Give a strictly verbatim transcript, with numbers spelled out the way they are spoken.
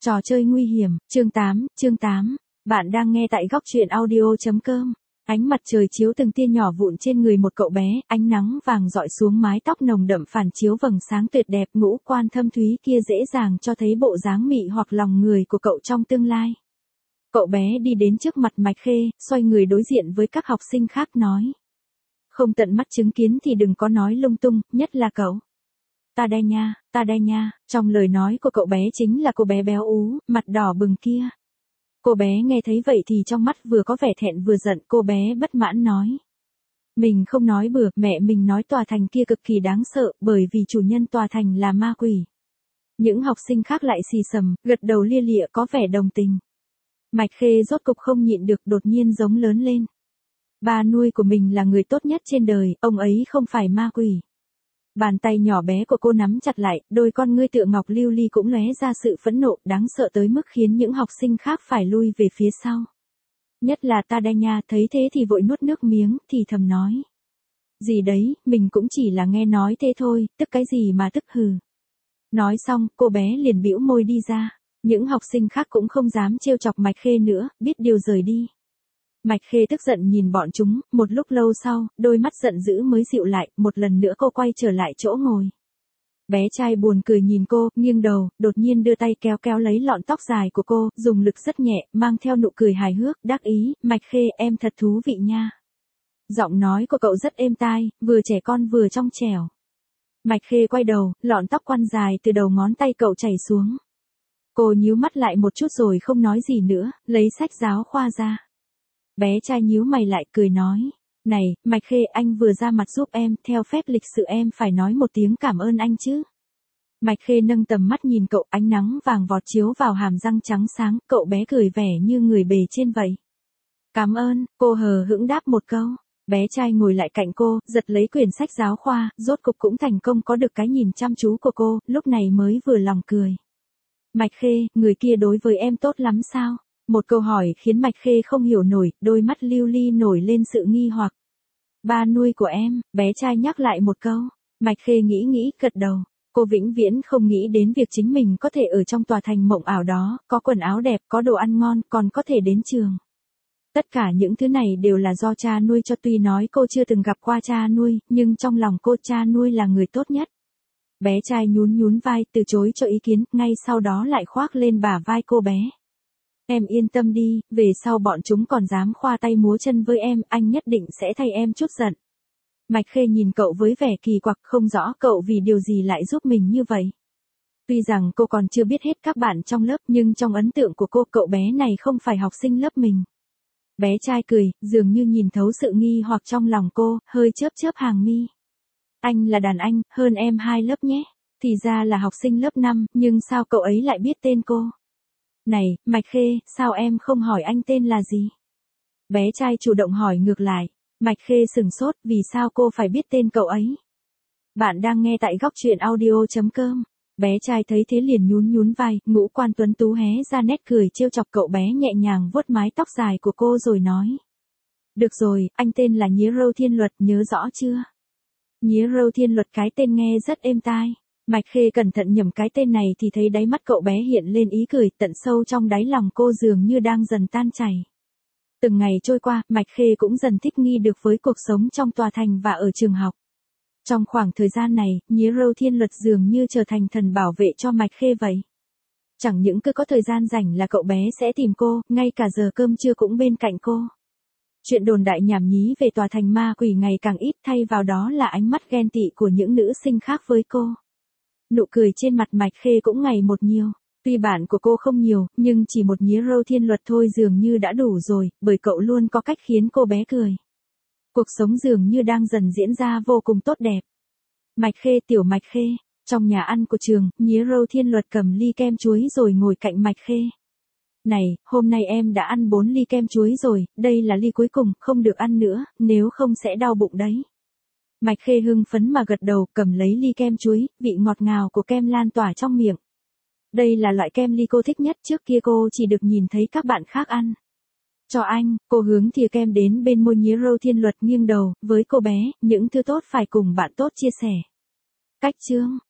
Trò chơi nguy hiểm, chương tám, chương tám. Bạn đang nghe tại góc truyện audio.com. Ánh mặt trời chiếu từng tia nhỏ vụn trên người một cậu bé, ánh nắng vàng rọi xuống mái tóc nồng đậm phản chiếu vầng sáng tuyệt đẹp, ngũ quan thâm thúy kia dễ dàng cho thấy bộ dáng mị hoặc lòng người của cậu trong tương lai. Cậu bé đi đến trước mặt Mạch Khê, xoay người đối diện với các học sinh khác nói. Không tận mắt chứng kiến thì đừng có nói lung tung, nhất là cậu. Ta đây nha, ta đây nha, trong lời nói của cậu bé chính là cô bé béo ú, mặt đỏ bừng kia. Cô bé nghe thấy vậy thì trong mắt vừa có vẻ thẹn vừa giận, cô bé bất mãn nói. Mình không nói bừa, mẹ mình nói tòa thành kia cực kỳ đáng sợ, bởi vì chủ nhân tòa thành là ma quỷ. Những học sinh khác lại xì xầm, gật đầu lia lịa có vẻ đồng tình. Mạch Khê rốt cục không nhịn được, đột nhiên giống lớn lên. Ba nuôi của mình là người tốt nhất trên đời, ông ấy không phải ma quỷ. Bàn tay nhỏ bé của cô nắm chặt lại, đôi con ngươi tựa ngọc lưu ly cũng lóe ra sự phẫn nộ đáng sợ tới mức khiến những học sinh khác phải lui về phía sau. Nhất là ta đây nha, thấy thế thì vội nuốt nước miếng, thì thầm nói. Gì đấy, mình cũng chỉ là nghe nói thế thôi, tức cái gì mà tức hừ. Nói xong, cô bé liền bĩu môi đi ra. Những học sinh khác cũng không dám trêu chọc Mạch Khê nữa, biết điều rời đi. Mạch Khê tức giận nhìn bọn chúng, một lúc lâu sau, đôi mắt giận dữ mới dịu lại, một lần nữa cô quay trở lại chỗ ngồi. Bé trai buồn cười nhìn cô, nghiêng đầu, đột nhiên đưa tay kéo kéo lấy lọn tóc dài của cô, dùng lực rất nhẹ, mang theo nụ cười hài hước, đắc ý, Mạch Khê em thật thú vị nha. Giọng nói của cậu rất êm tai, vừa trẻ con vừa trong trẻo. Mạch Khê quay đầu, lọn tóc quăn dài từ đầu ngón tay cậu chảy xuống. Cô nhíu mắt lại một chút rồi không nói gì nữa, lấy sách giáo khoa ra. Bé trai nhíu mày lại cười nói, này, Mạch Khê anh vừa ra mặt giúp em, theo phép lịch sự em phải nói một tiếng cảm ơn anh chứ. Mạch Khê nâng tầm mắt nhìn cậu, ánh nắng vàng vọt chiếu vào hàm răng trắng sáng, cậu bé cười vẻ như người bề trên vậy. Cảm ơn, cô hờ hững đáp một câu. Bé trai ngồi lại cạnh cô, giật lấy quyển sách giáo khoa, rốt cục cũng thành công có được cái nhìn chăm chú của cô, lúc này mới vừa lòng cười. Mạch Khê, người kia đối với em tốt lắm sao? Một câu hỏi khiến Mạch Khê không hiểu nổi, đôi mắt lưu ly nổi lên sự nghi hoặc. Ba nuôi của em, bé trai nhắc lại một câu. Mạch Khê nghĩ nghĩ, gật đầu. Cô vĩnh viễn không nghĩ đến việc chính mình có thể ở trong tòa thành mộng ảo đó, có quần áo đẹp, có đồ ăn ngon, còn có thể đến trường. Tất cả những thứ này đều là do cha nuôi cho, tuy nói cô chưa từng gặp qua cha nuôi, nhưng trong lòng cô cha nuôi là người tốt nhất. Bé trai nhún nhún vai, từ chối cho ý kiến, ngay sau đó lại khoác lên bả vai cô bé. Em yên tâm đi, về sau bọn chúng còn dám khoa tay múa chân với em, anh nhất định sẽ thay em chút giận. Mạch Khê nhìn cậu với vẻ kỳ quặc, không rõ cậu vì điều gì lại giúp mình như vậy. Tuy rằng cô còn chưa biết hết các bạn trong lớp, nhưng trong ấn tượng của cô, cậu bé này không phải học sinh lớp mình. Bé trai cười, dường như nhìn thấu sự nghi hoặc trong lòng cô, hơi chớp chớp hàng mi. Anh là đàn anh, hơn em hai lớp nhé. Thì ra là học sinh lớp năm, nhưng sao cậu ấy lại biết tên cô? Này, Mạch Khê, sao em không hỏi anh tên là gì? Bé trai chủ động hỏi ngược lại. Mạch Khê sừng sốt, vì sao cô phải biết tên cậu ấy? Bạn đang nghe tại góc truyện audio.com. Bé trai thấy thế liền nhún nhún vai, ngũ quan tuấn tú hé ra nét cười trêu chọc, cậu bé nhẹ nhàng vuốt mái tóc dài của cô rồi nói. Được rồi, anh tên là Nhía Râu Thiên Luật, nhớ rõ chưa? Nhía Râu Thiên Luật, cái tên nghe rất êm tai. Mạch Khê cẩn thận nhẩm cái tên này thì thấy đáy mắt cậu bé hiện lên ý cười, tận sâu trong đáy lòng cô dường như đang dần tan chảy. Từng ngày trôi qua, Mạch Khê cũng dần thích nghi được với cuộc sống trong tòa thành và ở trường học. Trong khoảng thời gian này, Nhía Râu Thiên Luật dường như trở thành thần bảo vệ cho Mạch Khê vậy. Chẳng những cứ có thời gian rảnh là cậu bé sẽ tìm cô, ngay cả giờ cơm trưa cũng bên cạnh cô. Chuyện đồn đại nhảm nhí về tòa thành ma quỷ ngày càng ít, thay vào đó là ánh mắt ghen tị của những nữ sinh khác với cô. Nụ cười trên mặt Mạch Khê cũng ngày một nhiều. Tuy bạn của cô không nhiều, nhưng chỉ một Nhía Râu Thiên Luật thôi dường như đã đủ rồi, bởi cậu luôn có cách khiến cô bé cười. Cuộc sống dường như đang dần diễn ra vô cùng tốt đẹp. Mạch Khê, tiểu Mạch Khê, trong nhà ăn của trường, Nhía Râu Thiên Luật cầm ly kem chuối rồi ngồi cạnh Mạch Khê. Này, hôm nay em đã ăn bốn ly kem chuối rồi, đây là ly cuối cùng, không được ăn nữa, nếu không sẽ đau bụng đấy. Mạch Khê hưng phấn mà gật đầu, cầm lấy ly kem chuối, vị ngọt ngào của kem lan tỏa trong miệng. Đây là loại kem ly cô thích nhất, trước kia cô chỉ được nhìn thấy các bạn khác ăn. Cho anh, cô hướng thìa kem đến bên môi Nhía Râu Thiên Luật, nghiêng đầu, với cô bé, những thứ tốt phải cùng bạn tốt chia sẻ. Cách chương